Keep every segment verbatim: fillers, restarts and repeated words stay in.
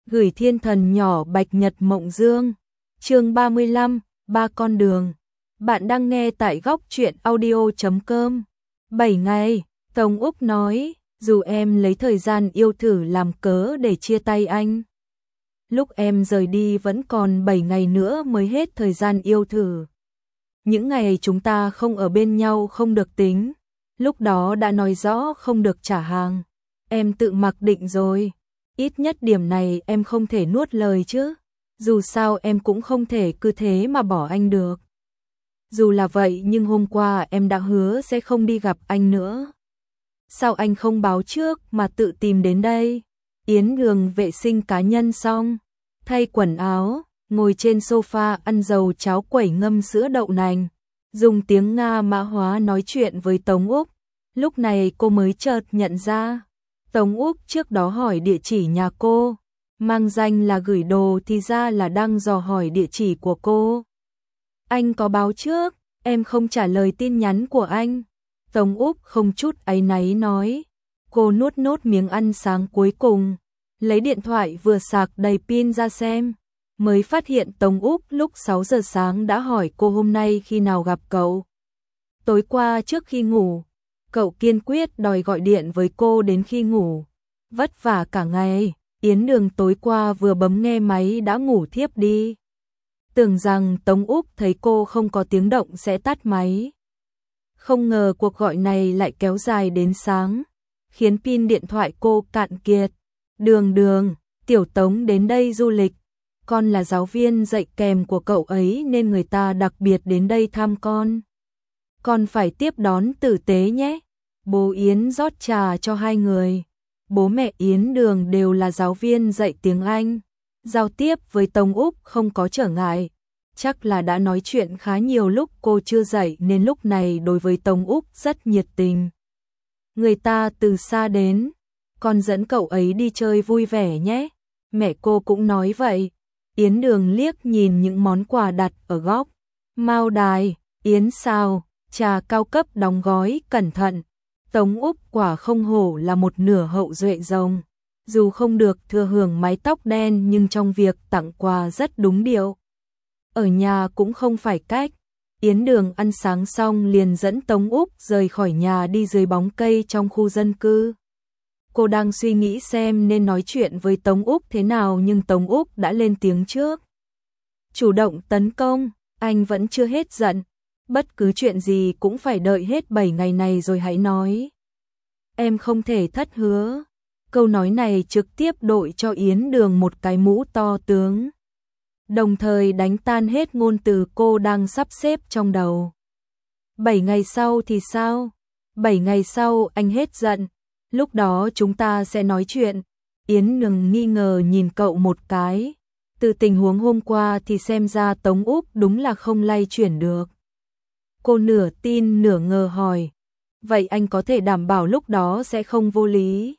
Gửi thiên thần nhỏ Bạch Nhật Mộng Dương. Chương ba mươi lăm, ba con đường. Bạn đang nghe tại góc truyện audio chấm com. bảy ngày, Tống Úc nói, dù em lấy thời gian yêu thử làm cớ để chia tay anh. Lúc em rời đi vẫn còn bảy ngày nữa mới hết thời gian yêu thử. Những ngày chúng ta không ở bên nhau không được tính. Lúc đó đã nói rõ không được trả hàng. Em tự mặc định rồi. Ít nhất điểm này em không thể nuốt lời chứ. Dù sao em cũng không thể cứ thế mà bỏ anh được. Dù là vậy nhưng hôm qua em đã hứa sẽ không đi gặp anh nữa. Sao anh không báo trước mà tự tìm đến đây? Yến Đường vệ sinh cá nhân xong, thay quần áo, ngồi trên sofa ăn dầu cháo quẩy ngâm sữa đậu nành, dùng tiếng Nga mã hóa nói chuyện với Tống Úc. Lúc này cô mới chợt nhận ra, Tống Úc trước đó hỏi địa chỉ nhà cô, mang danh là gửi đồ thì ra là đang dò hỏi địa chỉ của cô. Anh có báo trước, em không trả lời tin nhắn của anh. Tống Úc không chút áy náy nói. Cô nuốt nốt miếng ăn sáng cuối cùng, lấy điện thoại vừa sạc đầy pin ra xem, mới phát hiện Tống Úc lúc sáu giờ sáng đã hỏi cô hôm nay khi nào gặp cậu. Tối qua trước khi ngủ, cậu kiên quyết đòi gọi điện với cô đến khi ngủ. Vất vả cả ngày, Yến Đường tối qua vừa bấm nghe máy đã ngủ thiếp đi. Tưởng rằng Tống Úc thấy cô không có tiếng động sẽ tắt máy. Không ngờ cuộc gọi này lại kéo dài đến sáng, khiến pin điện thoại cô cạn kiệt. Đường Đường, Tiểu Tống đến đây du lịch. Con là giáo viên dạy kèm của cậu ấy nên người ta đặc biệt đến đây thăm con. Con phải tiếp đón tử tế nhé. Bố Yến rót trà cho hai người. Bố mẹ Yến Đường đều là giáo viên dạy tiếng Anh. Giao tiếp với Tống Úc không có trở ngại. Chắc là đã nói chuyện khá nhiều lúc cô chưa dậy nên lúc này đối với Tống Úc rất nhiệt tình. Người ta từ xa đến, con dẫn cậu ấy đi chơi vui vẻ nhé. Mẹ cô cũng nói vậy. Yến Đường liếc nhìn những món quà đặt ở góc. Mao đài, yến xào, trà cao cấp đóng gói cẩn thận. Tống Úc quả không hổ là một nửa hậu duệ rồng. Dù không được thừa hưởng mái tóc đen nhưng trong việc tặng quà rất đúng điệu. Ở nhà cũng không phải cách. Yến Đường ăn sáng xong liền dẫn Tống Úc rời khỏi nhà đi dưới bóng cây trong khu dân cư. Cô đang suy nghĩ xem nên nói chuyện với Tống Úc thế nào nhưng Tống Úc đã lên tiếng trước. Chủ động tấn công, anh vẫn chưa hết giận. Bất cứ chuyện gì cũng phải đợi hết bảy ngày này rồi hãy nói. Em không thể thất hứa. Câu nói này trực tiếp đội cho Yến Đường một cái mũ to tướng. Đồng thời đánh tan hết ngôn từ cô đang sắp xếp trong đầu. Bảy ngày sau thì sao? Bảy ngày sau anh hết giận. Lúc đó chúng ta sẽ nói chuyện. Yến Đường nghi ngờ nhìn cậu một cái. Từ tình huống hôm qua thì xem ra Tống Úc đúng là không lay chuyển được. Cô nửa tin nửa ngờ hỏi. Vậy anh có thể đảm bảo lúc đó sẽ không vô lý?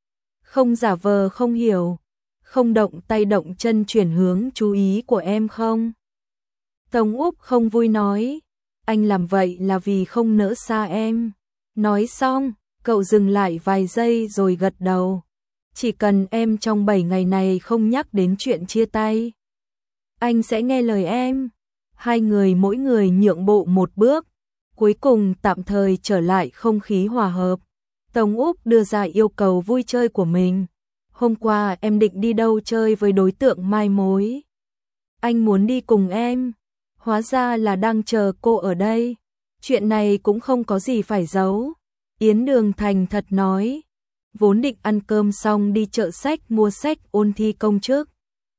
Không giả vờ không hiểu, không động tay động chân chuyển hướng chú ý của em không? Tống Úc không vui nói, anh làm vậy là vì không nỡ xa em. Nói xong, cậu dừng lại vài giây rồi gật đầu. Chỉ cần em trong bảy ngày này không nhắc đến chuyện chia tay, anh sẽ nghe lời em. Hai người mỗi người nhượng bộ một bước, cuối cùng tạm thời trở lại không khí hòa hợp. Tống Úc đưa ra yêu cầu vui chơi của mình. Hôm qua em định đi đâu chơi với đối tượng mai mối? Anh muốn đi cùng em. Hóa ra là đang chờ cô ở đây. Chuyện này cũng không có gì phải giấu. Yến Đường thành thật nói. Vốn định ăn cơm xong đi chợ sách mua sách ôn thi công chức.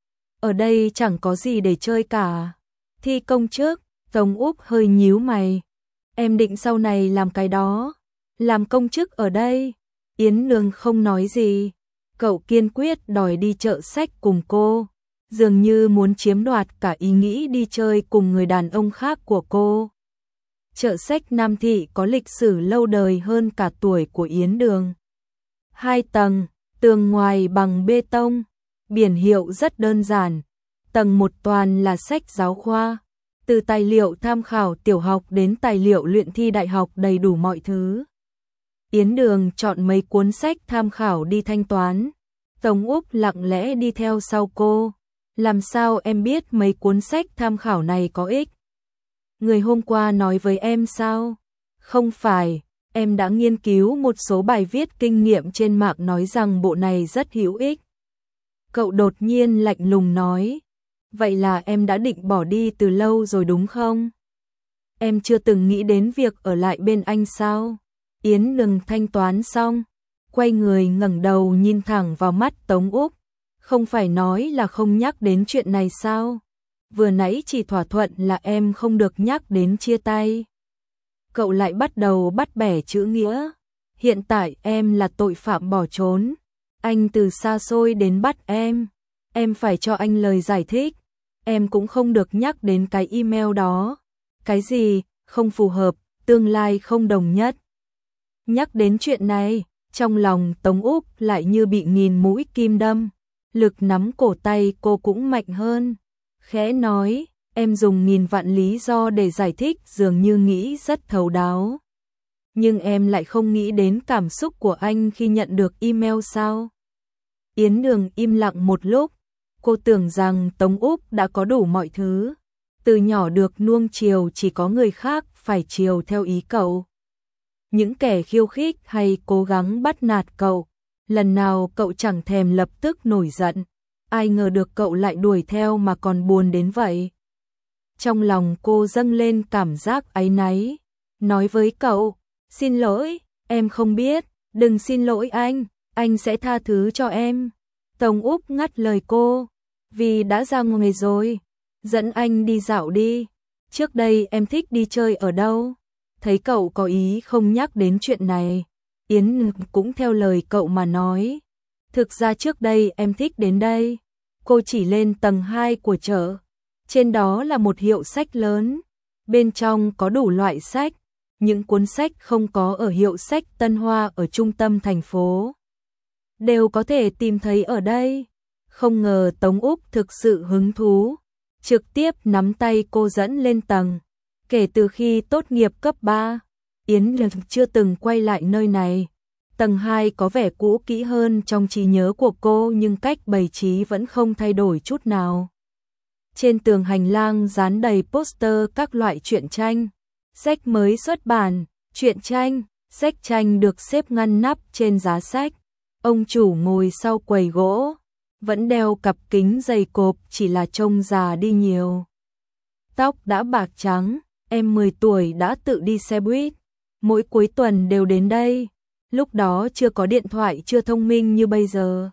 Ở đây chẳng có gì để chơi cả. Thi công chức, Tống Úc hơi nhíu mày. Em định sau này làm cái đó. Làm công chức ở đây. Yến Đường không nói gì. Cậu kiên quyết đòi đi chợ sách cùng cô. Dường như muốn chiếm đoạt cả ý nghĩ đi chơi cùng người đàn ông khác của cô. Chợ sách Nam Thị có lịch sử lâu đời hơn cả tuổi của Yến Đường. Hai tầng, tường ngoài bằng bê tông. Biển hiệu rất đơn giản. Tầng một toàn là sách giáo khoa. Từ tài liệu tham khảo tiểu học đến tài liệu luyện thi đại học đầy đủ mọi thứ. Yến Đường chọn mấy cuốn sách tham khảo đi thanh toán. Tống Úc lặng lẽ đi theo sau cô. Làm sao em biết mấy cuốn sách tham khảo này có ích? Người hôm qua nói với em sao? Không phải, em đã nghiên cứu một số bài viết kinh nghiệm trên mạng nói rằng bộ này rất hữu ích. Cậu đột nhiên lạnh lùng nói. Vậy là em đã định bỏ đi từ lâu rồi đúng không? Em chưa từng nghĩ đến việc ở lại bên anh sao? Yến Nương thanh toán xong, quay người ngẩng đầu nhìn thẳng vào mắt Tống Úc. Không phải nói là không nhắc đến chuyện này sao? Vừa nãy chỉ thỏa thuận là em không được nhắc đến chia tay. Cậu lại bắt đầu bắt bẻ chữ nghĩa. Hiện tại em là tội phạm bỏ trốn. Anh từ xa xôi đến bắt em. Em phải cho anh lời giải thích. Em cũng không được nhắc đến cái email đó. Cái gì, không phù hợp, tương lai không đồng nhất. Nhắc đến chuyện này, trong lòng Tống Úc lại như bị nghìn mũi kim đâm. Lực nắm cổ tay cô cũng mạnh hơn. Khẽ nói, em dùng nghìn vạn lý do để giải thích dường như nghĩ rất thấu đáo. Nhưng em lại không nghĩ đến cảm xúc của anh khi nhận được email sao? Yến Nương im lặng một lúc. Cô tưởng rằng Tống Úc đã có đủ mọi thứ. Từ nhỏ được nuông chiều chỉ có người khác phải chiều theo ý cậu. Những kẻ khiêu khích hay cố gắng bắt nạt cậu, lần nào cậu chẳng thèm lập tức nổi giận. Ai ngờ được cậu lại đuổi theo mà còn buồn đến vậy. Trong lòng cô dâng lên cảm giác áy náy. Nói với cậu, xin lỗi, em không biết, đừng xin lỗi anh, anh sẽ tha thứ cho em. Tống Úc ngắt lời cô, vì đã ra ngoài rồi, dẫn anh đi dạo đi. Trước đây em thích đi chơi ở đâu? Thấy cậu có ý không nhắc đến chuyện này, Yến cũng theo lời cậu mà nói. Thực ra trước đây em thích đến đây. Cô chỉ lên tầng hai của chợ. Trên đó là một hiệu sách lớn. Bên trong có đủ loại sách. Những cuốn sách không có ở hiệu sách Tân Hoa ở trung tâm thành phố đều có thể tìm thấy ở đây. Không ngờ Tống Úc thực sự hứng thú. Trực tiếp nắm tay cô dẫn lên tầng. Kể từ khi tốt nghiệp cấp ba, Yến Lực chưa từng quay lại nơi này. Tầng hai có vẻ cũ kỹ hơn trong trí nhớ của cô nhưng cách bày trí vẫn không thay đổi chút nào. Trên tường hành lang dán đầy poster các loại truyện tranh, sách mới xuất bản, truyện tranh, sách tranh được xếp ngăn nắp trên giá sách. Ông chủ ngồi sau quầy gỗ, vẫn đeo cặp kính dày cộp chỉ là trông già đi nhiều. Tóc đã bạc trắng, em mười tuổi đã tự đi xe buýt, mỗi cuối tuần đều đến đây. Lúc đó chưa có điện thoại chưa thông minh như bây giờ.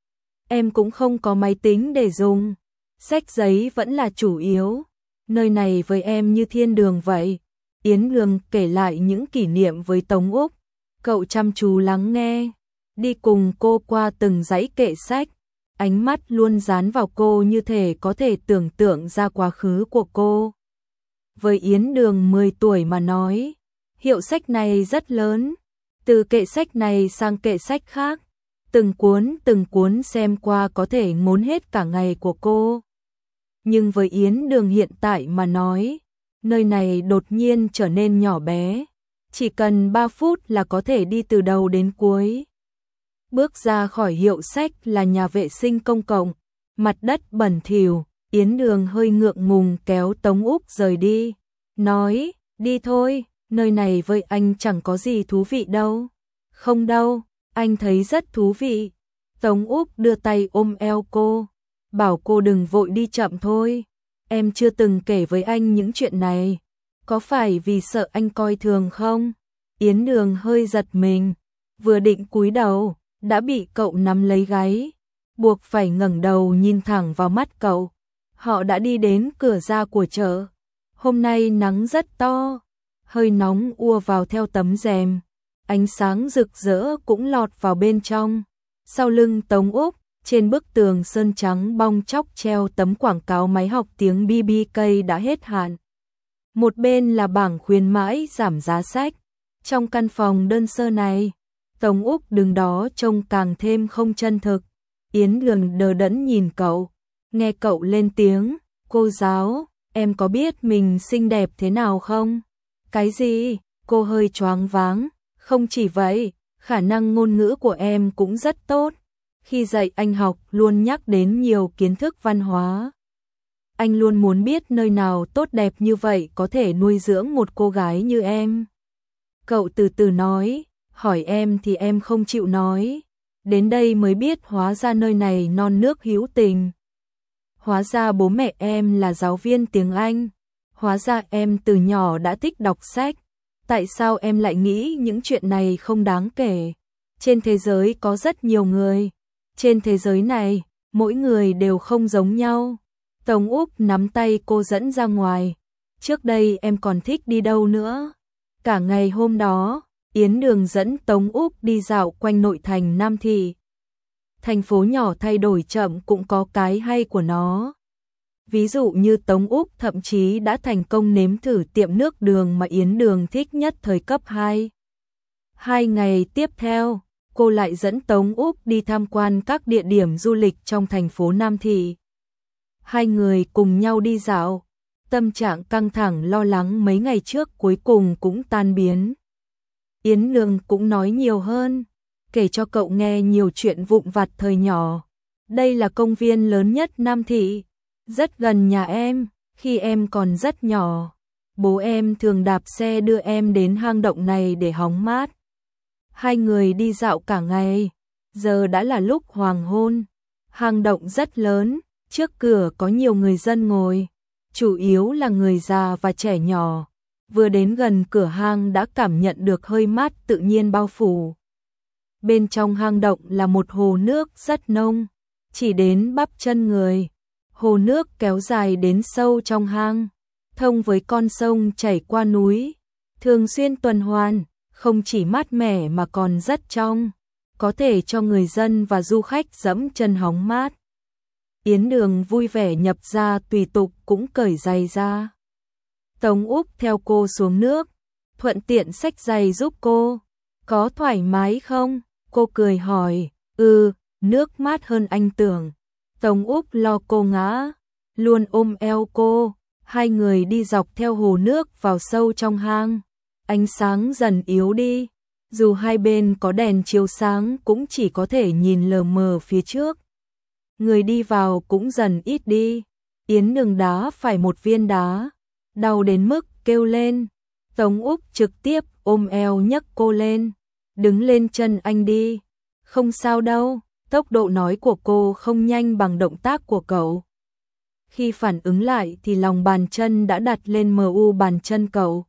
Em cũng không có máy tính để dùng. Sách giấy vẫn là chủ yếu. Nơi này với em như thiên đường vậy. Yến Nương kể lại những kỷ niệm với Tống Úc. Cậu chăm chú lắng nghe. Đi cùng cô qua từng dãy kệ sách. Ánh mắt luôn dán vào cô như thể có thể tưởng tượng ra quá khứ của cô. Với Yến Nương mười tuổi mà nói, hiệu sách này rất lớn. Từ kệ sách này sang kệ sách khác, từng cuốn từng cuốn xem qua có thể ngốn hết cả ngày của cô. Nhưng với Yến Nương hiện tại mà nói, nơi này đột nhiên trở nên nhỏ bé, chỉ cần ba phút là có thể đi từ đầu đến cuối. Bước ra khỏi hiệu sách là nhà vệ sinh công cộng, mặt đất bẩn thỉu, Yến Nương hơi ngượng ngùng kéo Tống Úc rời đi, nói, đi thôi. Nơi này với anh chẳng có gì thú vị đâu. Không đâu, anh thấy rất thú vị. Tống Úc đưa tay ôm eo cô, bảo cô đừng vội đi chậm thôi. Em chưa từng kể với anh những chuyện này. Có phải vì sợ anh coi thường không? Yến Nương hơi giật mình, vừa định cúi đầu, đã bị cậu nắm lấy gáy, buộc phải ngẩng đầu nhìn thẳng vào mắt cậu. Họ đã đi đến cửa ra của chợ. Hôm nay nắng rất to. Hơi nóng ùa vào theo tấm rèm, ánh sáng rực rỡ cũng lọt vào bên trong. Sau lưng Tống Úc, trên bức tường sơn trắng bong chóc treo tấm quảng cáo máy học tiếng bê bê ca đã hết hạn. Một bên là bảng khuyến mãi giảm giá sách. Trong căn phòng đơn sơ này, Tống Úc đứng đó trông càng thêm không chân thực. Yến Nương đờ đẫn nhìn cậu, nghe cậu lên tiếng, cô giáo, em có biết mình xinh đẹp thế nào không? Cái gì? Cô hơi choáng váng. Không chỉ vậy, khả năng ngôn ngữ của em cũng rất tốt. Khi dạy anh học luôn nhắc đến nhiều kiến thức văn hóa. Anh luôn muốn biết nơi nào tốt đẹp như vậy có thể nuôi dưỡng một cô gái như em. Cậu từ từ nói, hỏi em thì em không chịu nói. Đến đây mới biết hóa ra nơi này non nước hữu tình. Hóa ra bố mẹ em là giáo viên tiếng Anh. Hóa ra em từ nhỏ đã thích đọc sách. Tại sao em lại nghĩ những chuyện này không đáng kể? Trên thế giới có rất nhiều người. Trên thế giới này, mỗi người đều không giống nhau. Tống Úc nắm tay cô dẫn ra ngoài. Trước đây em còn thích đi đâu nữa? Cả ngày hôm đó, Yến Đường dẫn Tống Úc đi dạo quanh nội thành Nam Thị. Thành phố nhỏ thay đổi chậm cũng có cái hay của nó. Ví dụ như Tống Úc thậm chí đã thành công nếm thử tiệm nước đường mà Yến Đường thích nhất thời cấp hai. Hai ngày tiếp theo, cô lại dẫn Tống Úc đi tham quan các địa điểm du lịch trong thành phố Nam Thị. Hai người cùng nhau đi dạo, tâm trạng căng thẳng lo lắng mấy ngày trước cuối cùng cũng tan biến. Yến Đường cũng nói nhiều hơn, kể cho cậu nghe nhiều chuyện vụn vặt thời nhỏ. Đây là công viên lớn nhất Nam Thị, rất gần nhà em, khi em còn rất nhỏ. Bố em thường đạp xe đưa em đến hang động này để hóng mát. Hai người đi dạo cả ngày, giờ đã là lúc hoàng hôn. Hang động rất lớn, trước cửa có nhiều người dân ngồi, chủ yếu là người già và trẻ nhỏ. Vừa đến gần cửa hang đã cảm nhận được hơi mát tự nhiên bao phủ. Bên trong hang động là một hồ nước rất nông, chỉ đến bắp chân người. Hồ nước kéo dài đến sâu trong hang, thông với con sông chảy qua núi, thường xuyên tuần hoàn, không chỉ mát mẻ mà còn rất trong, có thể cho người dân và du khách dẫm chân hóng mát. Yến Đường vui vẻ nhập ra tùy tục cũng cởi giày ra. Tống Úc theo cô xuống nước, thuận tiện xách giày giúp cô. Có thoải mái không? Cô cười hỏi. Ừ, nước mát hơn anh tưởng. Tống Úc lo cô ngã, luôn ôm eo cô. Hai người đi dọc theo hồ nước vào sâu trong hang. Ánh sáng dần yếu đi, dù hai bên có đèn chiếu sáng cũng chỉ có thể nhìn lờ mờ phía trước. Người đi vào cũng dần ít đi. Yến Đường đá phải một viên đá, đau đến mức kêu lên. Tống Úc trực tiếp ôm eo nhấc cô lên. Đứng lên chân anh đi. Không sao đâu, tốc độ nói của cô không nhanh bằng động tác của cậu. Khi phản ứng lại thì lòng bàn chân đã đặt lên mờ u bàn chân cậu.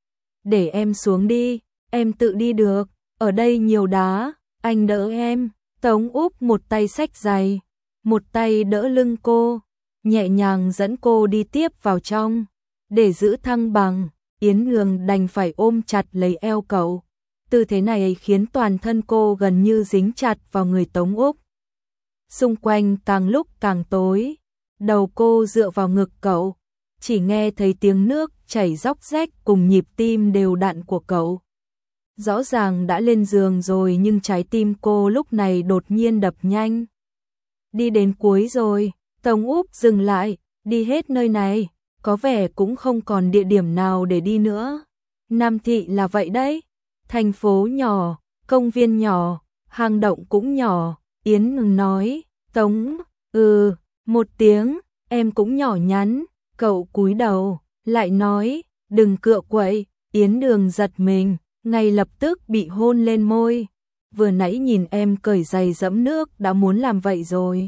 Để em xuống đi, em tự đi được, ở đây nhiều đá, anh đỡ em. Tống Úc một tay xách giày, một tay đỡ lưng cô, nhẹ nhàng dẫn cô đi tiếp vào trong. Để giữ thăng bằng, Yến Đường đành phải ôm chặt lấy eo cậu. Tư thế này khiến toàn thân cô gần như dính chặt vào người Tống Úc. Xung quanh càng lúc càng tối, đầu cô dựa vào ngực cậu, chỉ nghe thấy tiếng nước chảy róc rách cùng nhịp tim đều đặn của cậu. Rõ ràng đã lên giường rồi nhưng trái tim cô lúc này đột nhiên đập nhanh. Đi đến cuối rồi, Tống Úc dừng lại, đi hết nơi này, có vẻ cũng không còn địa điểm nào để đi nữa. Nam Thị là vậy đấy, thành phố nhỏ, công viên nhỏ, hang động cũng nhỏ. Yến ngừng nói. Tống, ừ, một tiếng, em cũng nhỏ nhắn. Cậu cúi đầu, lại nói, đừng cựa quậy. Yến Đường giật mình, ngay lập tức bị hôn lên môi. Vừa nãy nhìn em cởi giày dẫm nước đã muốn làm vậy rồi.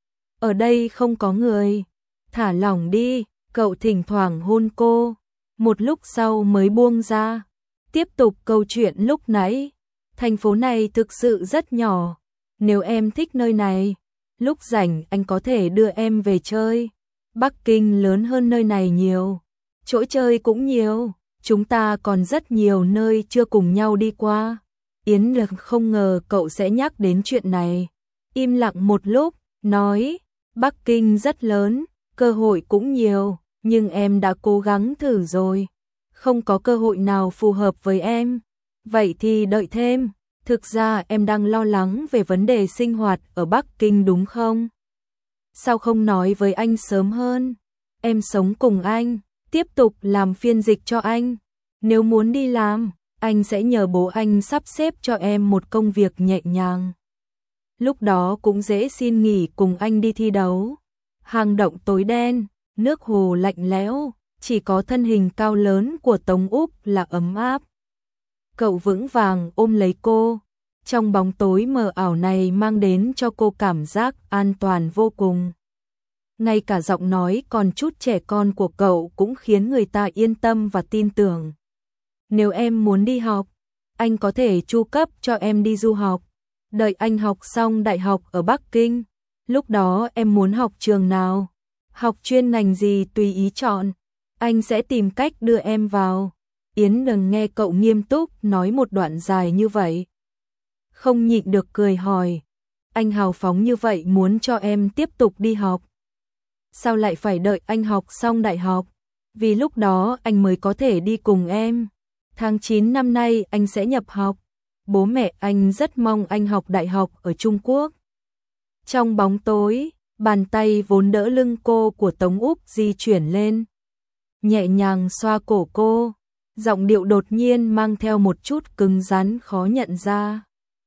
Ở đây không có người, thả lỏng đi. Cậu thỉnh thoảng hôn cô, một lúc sau mới buông ra. Tiếp tục câu chuyện lúc nãy. Thành phố này thực sự rất nhỏ. Nếu em thích nơi này, lúc rảnh anh có thể đưa em về chơi. Bắc Kinh lớn hơn nơi này nhiều, chỗ chơi cũng nhiều. Chúng ta còn rất nhiều nơi chưa cùng nhau đi qua. Yến Đường không ngờ cậu sẽ nhắc đến chuyện này. Im lặng một lúc, nói, Bắc Kinh rất lớn, cơ hội cũng nhiều, nhưng em đã cố gắng thử rồi. Không có cơ hội nào phù hợp với em. Vậy thì đợi thêm. Thực ra em đang lo lắng về vấn đề sinh hoạt ở Bắc Kinh đúng không? Sao không nói với anh sớm hơn? Em sống cùng anh, tiếp tục làm phiên dịch cho anh. Nếu muốn đi làm, anh sẽ nhờ bố anh sắp xếp cho em một công việc nhẹ nhàng. lúc đó cũng dễ xin nghỉ cùng anh đi thi đấu. Hang động tối đen, nước hồ lạnh lẽo, chỉ có thân hình cao lớn của Tống Úc là ấm áp. Cậu vững vàng ôm lấy cô, trong bóng tối mờ ảo này mang đến cho cô cảm giác an toàn vô cùng. Ngay cả giọng nói còn chút trẻ con của cậu cũng khiến người ta yên tâm và tin tưởng. Nếu em muốn đi học, anh có thể chu cấp cho em đi du học. Đợi anh học xong đại học ở Bắc Kinh, lúc đó em muốn học trường nào, học chuyên ngành gì tùy ý chọn, anh sẽ tìm cách đưa em vào. Yến Nương nghe cậu nghiêm túc nói một đoạn dài như vậy, không nhịn được cười hỏi, anh hào phóng như vậy muốn cho em tiếp tục đi học. Sao lại phải đợi anh học xong đại học? Vì lúc đó anh mới có thể đi cùng em. Tháng chín năm nay anh sẽ nhập học. Bố mẹ anh rất mong anh học đại học ở Trung Quốc. Trong bóng tối, bàn tay vốn đỡ lưng cô của Tống Úc di chuyển lên, nhẹ nhàng xoa cổ cô, giọng điệu đột nhiên mang theo một chút cứng rắn khó nhận ra.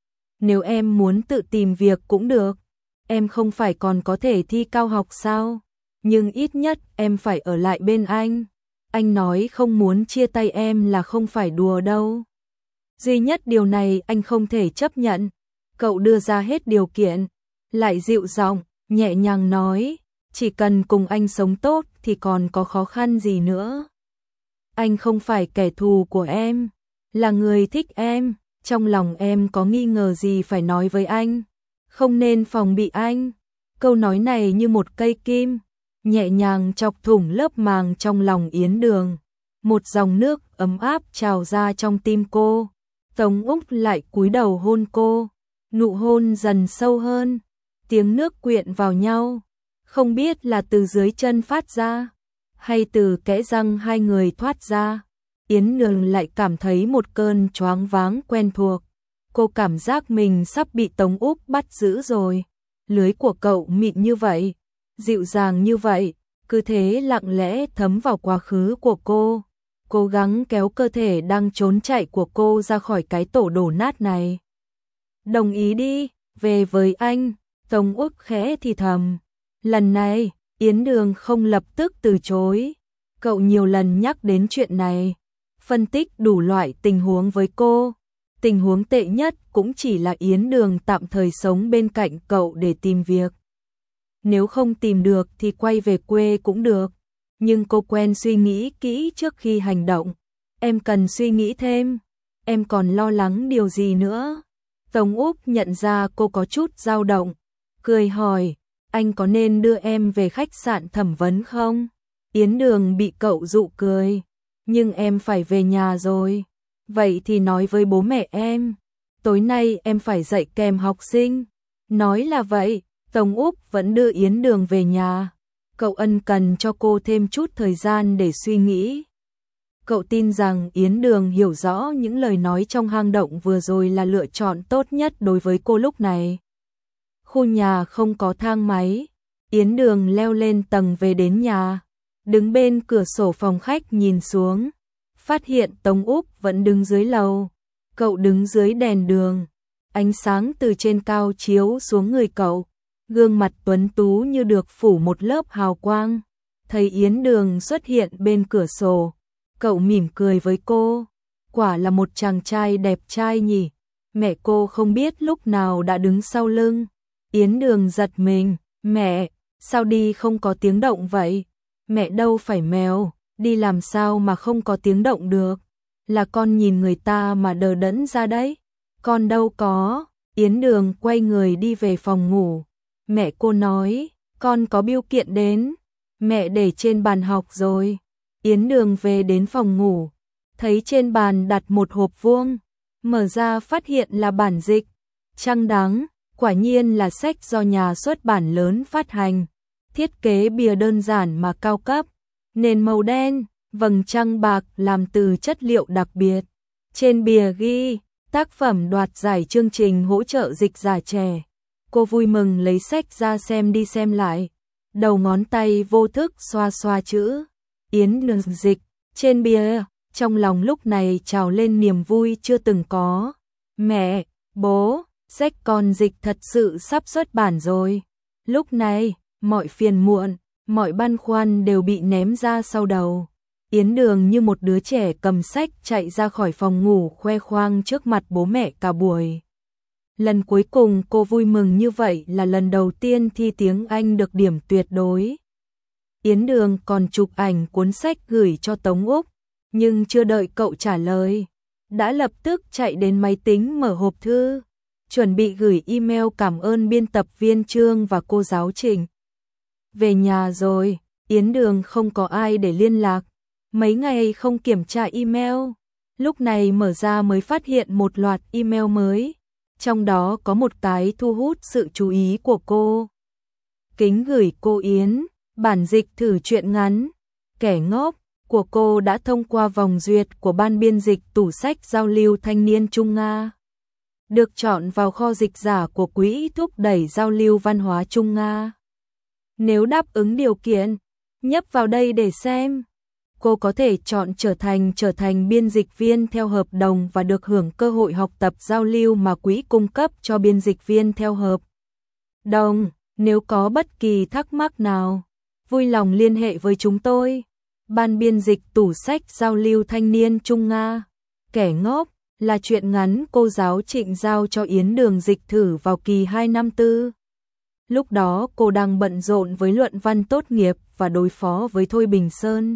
Nếu em muốn tự tìm việc cũng được, em không phải còn có thể thi cao học sao? Nhưng ít nhất em phải ở lại bên anh. Anh nói không muốn chia tay em là không phải đùa đâu. Duy nhất điều này anh không thể chấp nhận. Cậu đưa ra hết điều kiện, lại dịu giọng, nhẹ nhàng nói, chỉ cần cùng anh sống tốt thì còn có khó khăn gì nữa. Anh không phải kẻ thù của em, là người thích em, trong lòng em có nghi ngờ gì phải nói với anh, không nên phòng bị anh. Câu nói này như một cây kim, nhẹ nhàng chọc thủng lớp màng trong lòng Yến Đường. Một dòng nước ấm áp trào ra trong tim cô. Tống Úc lại cúi đầu hôn cô, nụ hôn dần sâu hơn, tiếng nước quyện vào nhau, không biết là từ dưới chân phát ra, hay từ kẽ răng hai người thoát ra. Yến Nương lại cảm thấy một cơn choáng váng quen thuộc, cô cảm giác mình sắp bị Tống Úc bắt giữ rồi. Lưới của cậu mịn như vậy, dịu dàng như vậy, cứ thế lặng lẽ thấm vào quá khứ của cô, cố gắng kéo cơ thể đang trốn chạy của cô ra khỏi cái tổ đổ nát này. Đồng ý đi, về với anh, Tống Úc khẽ thì thầm. Lần này, Yến Đường không lập tức từ chối, cậu nhiều lần nhắc đến chuyện này, phân tích đủ loại tình huống với cô. Tình huống tệ nhất cũng chỉ là Yến Đường tạm thời sống bên cạnh cậu để tìm việc. Nếu không tìm được thì quay về quê cũng được. Nhưng cô quen suy nghĩ kỹ trước khi hành động. Em cần suy nghĩ thêm. Em còn lo lắng điều gì nữa? Tống Úc nhận ra cô có chút dao động, cười hỏi, anh có nên đưa em về khách sạn thẩm vấn không? Yến Đường bị cậu dụ cười. Nhưng em phải về nhà rồi. Vậy thì nói với bố mẹ em. Tối nay em phải dạy kèm học sinh. Nói là vậy, Tống Úc vẫn đưa Yến Đường về nhà. Cậu ân cần cho cô thêm chút thời gian để suy nghĩ. Cậu tin rằng Yến Đường hiểu rõ những lời nói trong hang động vừa rồi là lựa chọn tốt nhất đối với cô lúc này. Khu nhà không có thang máy. Yến Đường leo lên tầng về đến nhà. Đứng bên cửa sổ phòng khách nhìn xuống, phát hiện Tống Úc vẫn đứng dưới lầu. Cậu đứng dưới đèn đường, ánh sáng từ trên cao chiếu xuống người cậu, gương mặt tuấn tú như được phủ một lớp hào quang. Thấy Yến Đường xuất hiện bên cửa sổ, cậu mỉm cười với cô. Quả là một chàng trai đẹp trai nhỉ. Mẹ cô không biết lúc nào đã đứng sau lưng. Yến Đường giật mình, mẹ, sao đi không có tiếng động vậy? Mẹ đâu phải mèo, đi làm sao mà không có tiếng động được? Là con nhìn người ta mà đờ đẫn ra đấy. Con đâu có. Yến Đường quay người đi về phòng ngủ. Mẹ cô nói, con có bưu kiện đến. Mẹ để trên bàn học rồi. Yến Đường về đến phòng ngủ, thấy trên bàn đặt một hộp vuông, mở ra phát hiện là bản dịch. Trăng Đắng, quả nhiên là sách do nhà xuất bản lớn phát hành. Thiết kế bìa đơn giản mà cao cấp, nền màu đen, vầng trăng bạc làm từ chất liệu đặc biệt. Trên bìa ghi, tác phẩm đoạt giải chương trình hỗ trợ dịch giả trẻ. Cô vui mừng lấy sách ra xem đi xem lại, đầu ngón tay vô thức xoa xoa chữ Yến Đường dịch trên bìa, trong lòng lúc này trào lên niềm vui chưa từng có. Mẹ, bố, sách con dịch thật sự sắp xuất bản rồi. Lúc này, mọi phiền muộn, mọi băn khoăn đều bị ném ra sau đầu. Yến Đường như một đứa trẻ cầm sách chạy ra khỏi phòng ngủ khoe khoang trước mặt bố mẹ cả buổi. Lần cuối cùng cô vui mừng như vậy là lần đầu tiên thi tiếng Anh được điểm tuyệt đối. Yến Đường còn chụp ảnh cuốn sách gửi cho Tống Úc, nhưng chưa đợi cậu trả lời, đã lập tức chạy đến máy tính mở hộp thư, chuẩn bị gửi email cảm ơn biên tập viên Trương và cô giáo Trình. Về nhà rồi, Yến Đường không có ai để liên lạc, mấy ngày không kiểm tra email, lúc này mở ra mới phát hiện một loạt email mới, trong đó có một cái thu hút sự chú ý của cô. Kính gửi cô Yến, bản dịch thử truyện ngắn, Kẻ ngốc của cô đã thông qua vòng duyệt của ban biên dịch tủ sách giao lưu thanh niên Trung Nga. Được chọn vào kho dịch giả của Quỹ thúc đẩy giao lưu văn hóa Trung Nga. Nếu đáp ứng điều kiện, nhấp vào đây để xem. Cô có thể chọn trở thành trở thành biên dịch viên theo hợp đồng và được hưởng cơ hội học tập giao lưu mà Quỹ cung cấp cho biên dịch viên theo hợp đồng. Nếu có bất kỳ thắc mắc nào, vui lòng liên hệ với chúng tôi. Ban biên dịch tủ sách giao lưu thanh niên Trung Nga. Kẻ ngốc là truyện ngắn cô giáo Trịnh giao cho Yến Đường dịch thử vào kỳ hai năm tư. Lúc đó cô đang bận rộn với luận văn tốt nghiệp và đối phó với Thôi Bình Sơn.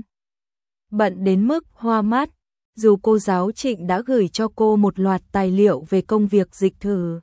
Bận đến mức hoa mắt, dù cô giáo Trịnh đã gửi cho cô một loạt tài liệu về công việc dịch thử.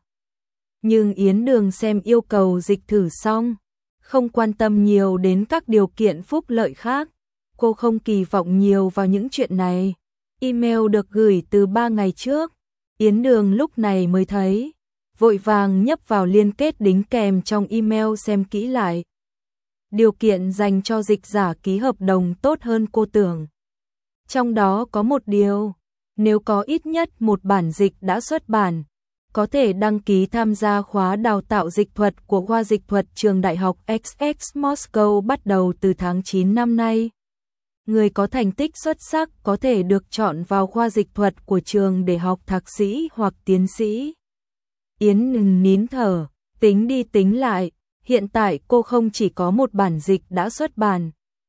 Nhưng Yến Đường xem yêu cầu dịch thử xong, không quan tâm nhiều đến các điều kiện phúc lợi khác. Cô không kỳ vọng nhiều vào những chuyện này. Email được gửi từ ba ngày trước. Yến Đường lúc này mới thấy, vội vàng nhấp vào liên kết đính kèm trong email xem kỹ lại. Điều kiện dành cho dịch giả ký hợp đồng tốt hơn cô tưởng. Trong đó có một điều, nếu có ít nhất một bản dịch đã xuất bản, có thể đăng ký tham gia khóa đào tạo dịch thuật của khoa dịch thuật trường đại học ích ích Moscow bắt đầu từ tháng chín năm nay. Người có thành tích xuất sắc có thể được chọn vào khoa dịch thuật của trường để học thạc sĩ hoặc tiến sĩ. Yến Ngừng nín thở, tính đi tính lại, hiện tại cô không chỉ có một bản dịch đã xuất bản.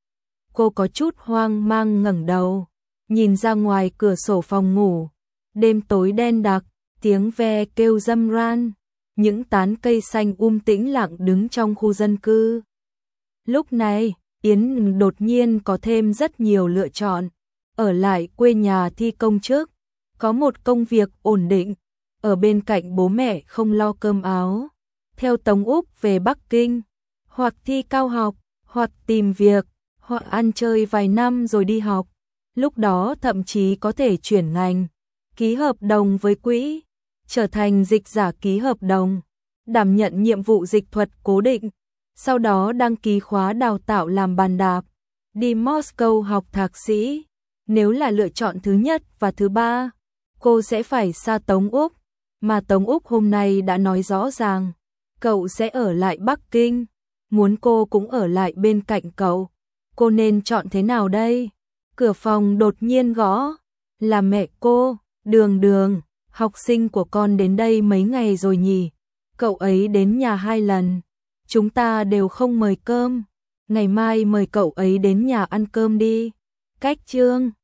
Cô có chút hoang mang ngẩng đầu, nhìn ra ngoài cửa sổ phòng ngủ. Đêm tối đen đặc, tiếng ve kêu râm ran, những tán cây xanh um tĩnh lặng đứng trong khu dân cư. Lúc này, Yến đột nhiên có thêm rất nhiều lựa chọn. Ở lại quê nhà thi công chức, có một công việc ổn định, ở bên cạnh bố mẹ không lo cơm áo. Theo Tống Úc về Bắc Kinh, hoặc thi cao học, hoặc tìm việc, hoặc ăn chơi vài năm rồi đi học. Lúc đó thậm chí có thể chuyển ngành, ký hợp đồng với quỹ, trở thành dịch giả ký hợp đồng, đảm nhận nhiệm vụ dịch thuật cố định. Sau đó đăng ký khóa đào tạo làm bàn đạp, đi Moscow học thạc sĩ. Nếu là lựa chọn thứ nhất và thứ ba, cô sẽ phải xa Tống Úc, mà Tống Úc hôm nay đã nói rõ ràng, cậu sẽ ở lại Bắc Kinh, muốn cô cũng ở lại bên cạnh cậu. Cô nên chọn thế nào đây? Cửa phòng đột nhiên gõ, là mẹ cô. Đường Đường, học sinh của con đến đây mấy ngày rồi nhỉ? Cậu ấy đến nhà hai lần. Chúng ta đều không mời cơm, ngày mai mời cậu ấy đến nhà ăn cơm đi. Cách Trương